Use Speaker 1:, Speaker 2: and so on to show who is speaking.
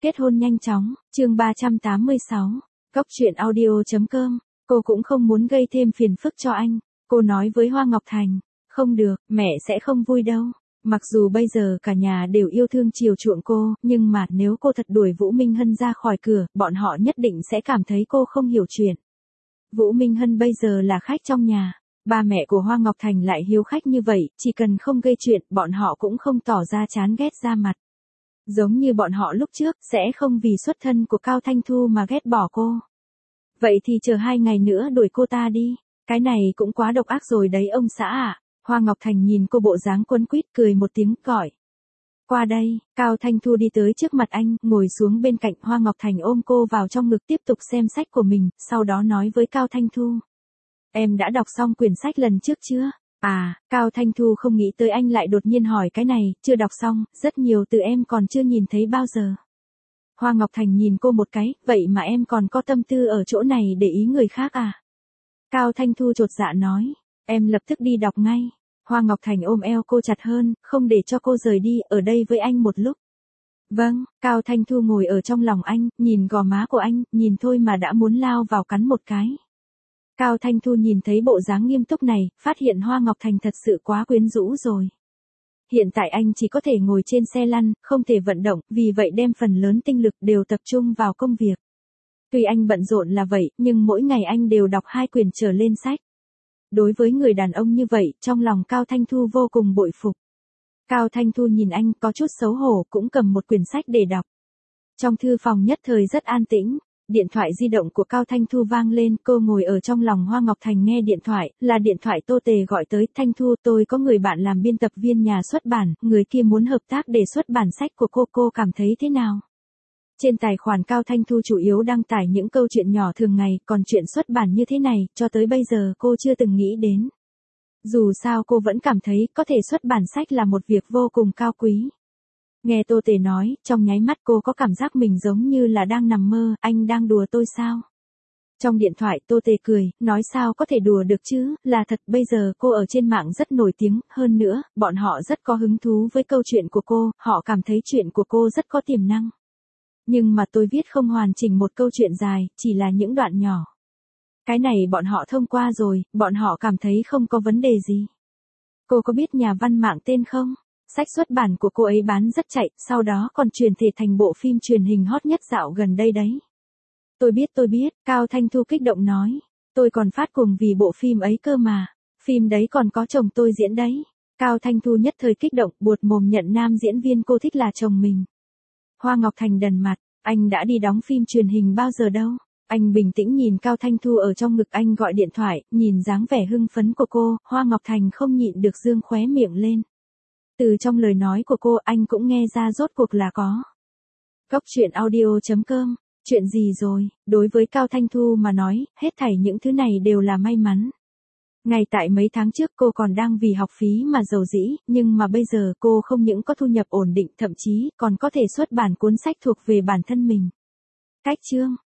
Speaker 1: Kết hôn nhanh chóng, chương 386, Cốc truyện audio.com, cô cũng không muốn gây thêm phiền phức cho anh. Cô nói với Hoa Ngọc Thành, không được, mẹ sẽ không vui đâu. Mặc dù bây giờ cả nhà đều yêu thương chiều chuộng cô, nhưng mà nếu cô thật đuổi Vũ Minh Hân ra khỏi cửa, bọn họ nhất định sẽ cảm thấy cô không hiểu chuyện. Vũ Minh Hân bây giờ là khách trong nhà. Ba mẹ của Hoa Ngọc Thành lại hiếu khách như vậy, chỉ cần không gây chuyện, bọn họ cũng không tỏ ra chán ghét ra mặt. Giống như bọn họ lúc trước, sẽ không vì xuất thân của Cao Thanh Thu mà ghét bỏ cô. Vậy thì chờ 2 ngày nữa đuổi cô ta đi. Cái này cũng quá độc ác rồi đấy ông xã ạ. Hoa Ngọc Thành nhìn cô bộ dáng quấn quýt cười một tiếng gọi. Qua đây, Cao Thanh Thu đi tới trước mặt anh, ngồi xuống bên cạnh. Hoa Ngọc Thành ôm cô vào trong ngực tiếp tục xem sách của mình, sau đó nói với Cao Thanh Thu. Em đã đọc xong quyển sách lần trước chưa? À, Cao Thanh Thu không nghĩ tới anh lại đột nhiên hỏi cái này, chưa đọc xong, rất nhiều từ em còn chưa nhìn thấy bao giờ. Hoa Ngọc Thành nhìn cô một cái, vậy mà em còn có tâm tư ở chỗ này để ý người khác à? Cao Thanh Thu chột dạ nói, em lập tức đi đọc ngay. Hoa Ngọc Thành ôm eo cô chặt hơn, không để cho cô rời đi, ở đây với anh một lúc. Vâng, Cao Thanh Thu ngồi ở trong lòng anh, nhìn gò má của anh, nhìn thôi mà đã muốn lao vào cắn một cái. Cao Thanh Thu nhìn thấy bộ dáng nghiêm túc này, phát hiện Hoa Ngọc Thành thật sự quá quyến rũ rồi. Hiện tại anh chỉ có thể ngồi trên xe lăn, không thể vận động, vì vậy đem phần lớn tinh lực đều tập trung vào công việc. Tuy anh bận rộn là vậy, nhưng mỗi ngày anh đều đọc 2 quyển trở lên sách. Đối với người đàn ông như vậy, trong lòng Cao Thanh Thu vô cùng bội phục. Cao Thanh Thu nhìn anh có chút xấu hổ, cũng cầm một quyển sách để đọc. Trong thư phòng nhất thời rất an tĩnh. Điện thoại di động của Cao Thanh Thu vang lên, cô ngồi ở trong lòng Hoa Ngọc Thành nghe điện thoại, là điện thoại Tô Tề gọi tới. Thanh Thu, tôi có người bạn làm biên tập viên nhà xuất bản, người kia muốn hợp tác để xuất bản sách của cô cảm thấy thế nào? Trên tài khoản Cao Thanh Thu chủ yếu đăng tải những câu chuyện nhỏ thường ngày, còn chuyện xuất bản như thế này, cho tới bây giờ cô chưa từng nghĩ đến. Dù sao cô vẫn cảm thấy có thể xuất bản sách là một việc vô cùng cao quý. Nghe Tô Tề nói, trong nháy mắt cô có cảm giác mình giống như là đang nằm mơ, anh đang đùa tôi sao? Trong điện thoại Tô Tề cười, nói sao có thể đùa được chứ, là thật. Bây giờ cô ở trên mạng rất nổi tiếng, hơn nữa, bọn họ rất có hứng thú với câu chuyện của cô, họ cảm thấy chuyện của cô rất có tiềm năng. Nhưng mà tôi viết không hoàn chỉnh một câu chuyện dài, chỉ là những đoạn nhỏ. Cái này bọn họ thông qua rồi, bọn họ cảm thấy không có vấn đề gì. Cô có biết nhà văn mạng tên không? Sách xuất bản của cô ấy bán rất chạy, sau đó còn chuyển thể thành bộ phim truyền hình hot nhất dạo gần đây đấy. Tôi biết, Cao Thanh Thu kích động nói. Tôi còn phát cuồng vì bộ phim ấy cơ mà. Phim đấy còn có chồng tôi diễn đấy. Cao Thanh Thu nhất thời kích động, buột mồm nhận nam diễn viên cô thích là chồng mình. Hoa Ngọc Thành đần mặt, anh đã đi đóng phim truyền hình bao giờ đâu. Anh bình tĩnh nhìn Cao Thanh Thu ở trong ngực anh gọi điện thoại, nhìn dáng vẻ hưng phấn của cô, Hoa Ngọc Thành không nhịn được dương khóe miệng lên. Từ trong lời nói của cô anh cũng nghe ra rốt cuộc là có. Cốc truyện audio.com, chuyện gì rồi, đối với Cao Thanh Thu mà nói, hết thảy những thứ này đều là may mắn. Ngay tại mấy tháng trước cô còn đang vì học phí mà rầu rĩ, nhưng mà bây giờ cô không những có thu nhập ổn định, thậm chí còn có thể xuất bản cuốn sách thuộc về bản thân mình. Cách chương